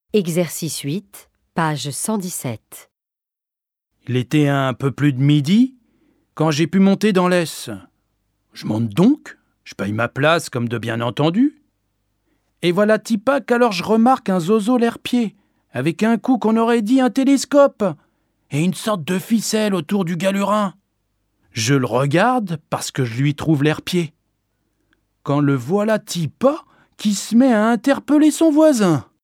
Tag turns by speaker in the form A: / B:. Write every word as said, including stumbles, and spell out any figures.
A: Exercice huit, page cent dix-sept.
B: Il était un peu plus de midi quand j'ai pu monter dans l'Es. Je monte donc, je paye ma place comme de bien entendu. Et voilà Tipac, alors je remarque un zozo l'air-pied, avec un coup qu'on aurait dit un télescope, et une sorte de ficelle autour du galurin. Je le regarde parce que je lui trouve l'air-pied. Quand le voilà Tipa qui se met à interpeller son voisin.